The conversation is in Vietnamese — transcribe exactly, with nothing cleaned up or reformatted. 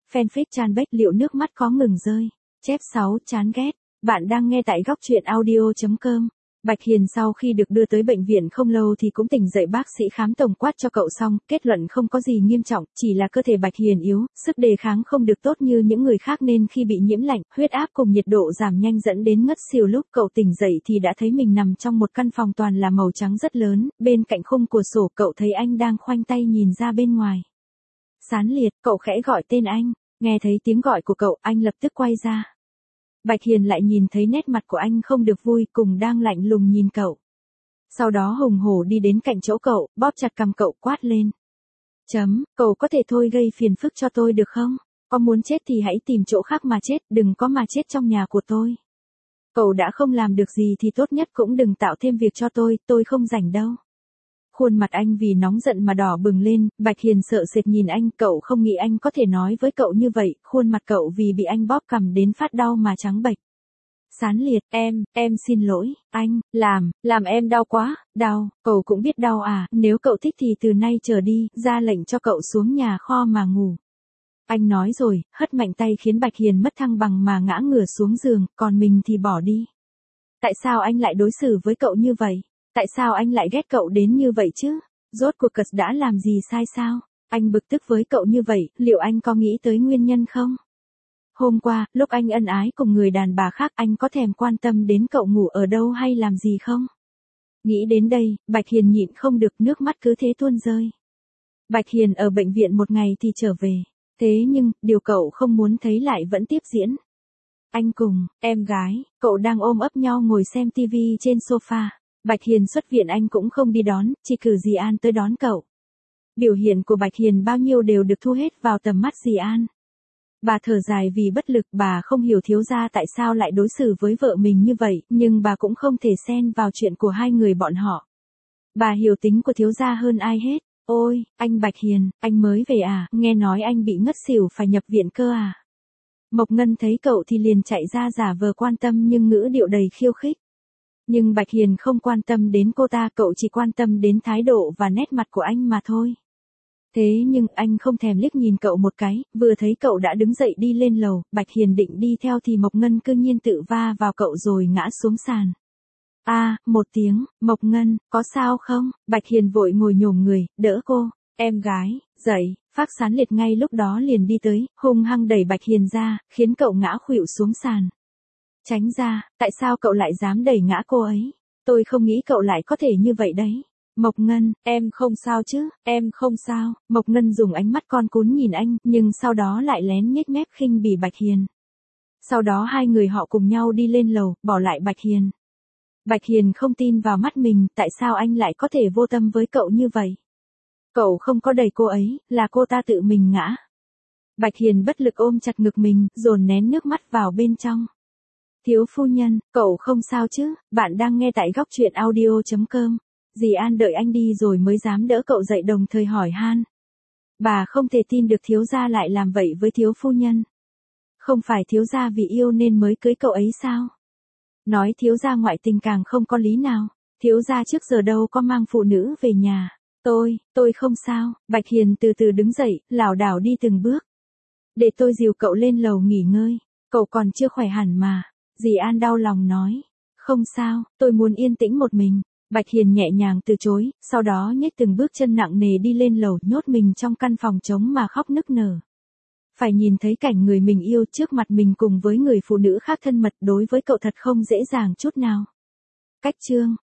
Fanfic Chan Bách liệu nước mắt có ngừng rơi. Chép sáu chán ghét. Bạn đang nghe tại góc truyện audio.com. Bạch Hiền sau khi được đưa tới bệnh viện không lâu thì cũng tỉnh dậy, bác sĩ khám tổng quát cho cậu xong, kết luận không có gì nghiêm trọng, chỉ là cơ thể Bạch Hiền yếu, sức đề kháng không được tốt như những người khác nên khi bị nhiễm lạnh, huyết áp cùng nhiệt độ giảm nhanh dẫn đến ngất xỉu. Lúc cậu tỉnh dậy thì đã thấy mình nằm trong một căn phòng toàn là màu trắng rất lớn, bên cạnh khung cửa sổ cậu thấy anh đang khoanh tay nhìn ra bên ngoài. Sán Liệt, cậu khẽ gọi tên anh, nghe thấy tiếng gọi của cậu anh lập tức quay ra. Bạch Hiền lại nhìn thấy nét mặt của anh không được vui, cùng đang lạnh lùng nhìn cậu. Sau đó hùng hổ đi đến cạnh chỗ cậu, bóp chặt cằm cậu quát lên. Chấm, cậu có thể thôi gây phiền phức cho tôi được không? Có muốn chết thì hãy tìm chỗ khác mà chết, đừng có mà chết trong nhà của tôi. Cậu đã không làm được gì thì tốt nhất cũng đừng tạo thêm việc cho tôi, tôi không rảnh đâu. Khuôn mặt anh vì nóng giận mà đỏ bừng lên, Bạch Hiền sợ sệt nhìn anh, cậu không nghĩ anh có thể nói với cậu như vậy, khuôn mặt cậu vì bị anh bóp cằm đến phát đau mà trắng bệch. Sán Liệt, em, em xin lỗi, anh, làm, làm em đau quá, đau, cậu cũng biết đau à, nếu cậu thích thì từ nay trở đi, ra lệnh cho cậu xuống nhà kho mà ngủ. Anh nói rồi, hất mạnh tay khiến Bạch Hiền mất thăng bằng mà ngã ngửa xuống giường, còn mình thì bỏ đi. Tại sao anh lại đối xử với cậu như vậy? Tại sao anh lại ghét cậu đến như vậy chứ? Rốt cuộc cậu đã làm gì sai sao? Anh bực tức với cậu như vậy, liệu anh có nghĩ tới nguyên nhân không? Hôm qua, lúc anh ân ái cùng người đàn bà khác, anh có thèm quan tâm đến cậu ngủ ở đâu hay làm gì không? Nghĩ đến đây, Bạch Hiền nhịn không được, nước mắt cứ thế tuôn rơi. Bạch Hiền ở bệnh viện một ngày thì trở về. Thế nhưng, điều cậu không muốn thấy lại vẫn tiếp diễn. Anh cùng em gái, cậu đang ôm ấp nhau ngồi xem tivi trên sofa. Bạch Hiền xuất viện anh cũng không đi đón, chỉ cử dì An tới đón cậu. Biểu hiện của Bạch Hiền bao nhiêu đều được thu hết vào tầm mắt dì An. Bà thở dài vì bất lực, bà không hiểu thiếu gia tại sao lại đối xử với vợ mình như vậy, nhưng bà cũng không thể xen vào chuyện của hai người bọn họ. Bà hiểu tính của thiếu gia hơn ai hết. Ôi, anh Bạch Hiền, anh mới về à, nghe nói anh bị ngất xỉu phải nhập viện cơ à. Mộc Ngân thấy cậu thì liền chạy ra giả vờ quan tâm nhưng ngữ điệu đầy khiêu khích. Nhưng Bạch Hiền không quan tâm đến cô ta, cậu chỉ quan tâm đến thái độ và nét mặt của anh mà thôi. Thế nhưng anh không thèm liếc nhìn cậu một cái, vừa thấy cậu đã đứng dậy đi lên lầu, Bạch Hiền định đi theo thì Mộc Ngân cư nhiên tự va vào cậu rồi ngã xuống sàn. A, à, một tiếng, Mộc Ngân, có sao không? Bạch Hiền vội ngồi nhổm người, đỡ cô. Em gái, dậy, Phác Sán Liệt ngay lúc đó liền đi tới, hung hăng đẩy Bạch Hiền ra, khiến cậu ngã khuỵu xuống sàn. Tránh ra, tại sao cậu lại dám đẩy ngã cô ấy? Tôi không nghĩ cậu lại có thể như vậy đấy. Mộc Ngân, em không sao chứ, em không sao. Mộc Ngân dùng ánh mắt con cún nhìn anh, nhưng sau đó lại lén nhếch mép khinh bỉ Bạch Hiền. Sau đó hai người họ cùng nhau đi lên lầu, bỏ lại Bạch Hiền. Bạch Hiền không tin vào mắt mình, tại sao anh lại có thể vô tâm với cậu như vậy? Cậu không có đẩy cô ấy, là cô ta tự mình ngã. Bạch Hiền bất lực ôm chặt ngực mình, dồn nén nước mắt vào bên trong. Thiếu phu nhân, cậu không sao chứ? Bạn đang nghe tại góc truyện audio.com. Dì An đợi anh đi rồi mới dám đỡ cậu dậy, đồng thời hỏi han. Bà không thể tin được thiếu gia lại làm vậy với thiếu phu nhân. Không phải thiếu gia vì yêu nên mới cưới cậu ấy sao? Nói thiếu gia ngoại tình càng không có lý nào. Thiếu gia trước giờ đâu có mang phụ nữ về nhà. Tôi, tôi không sao. Bạch Hiền từ từ đứng dậy, lảo đảo đi từng bước. Để tôi dìu cậu lên lầu nghỉ ngơi. Cậu còn chưa khỏe hẳn mà. Dì An đau lòng nói. Không sao, tôi muốn yên tĩnh một mình. Bạch Hiền nhẹ nhàng từ chối, sau đó nhếch từng bước chân nặng nề đi lên lầu, nhốt mình trong căn phòng trống mà khóc nức nở. Phải nhìn thấy cảnh người mình yêu trước mặt mình cùng với người phụ nữ khác thân mật, đối với cậu thật không dễ dàng chút nào. Cách chương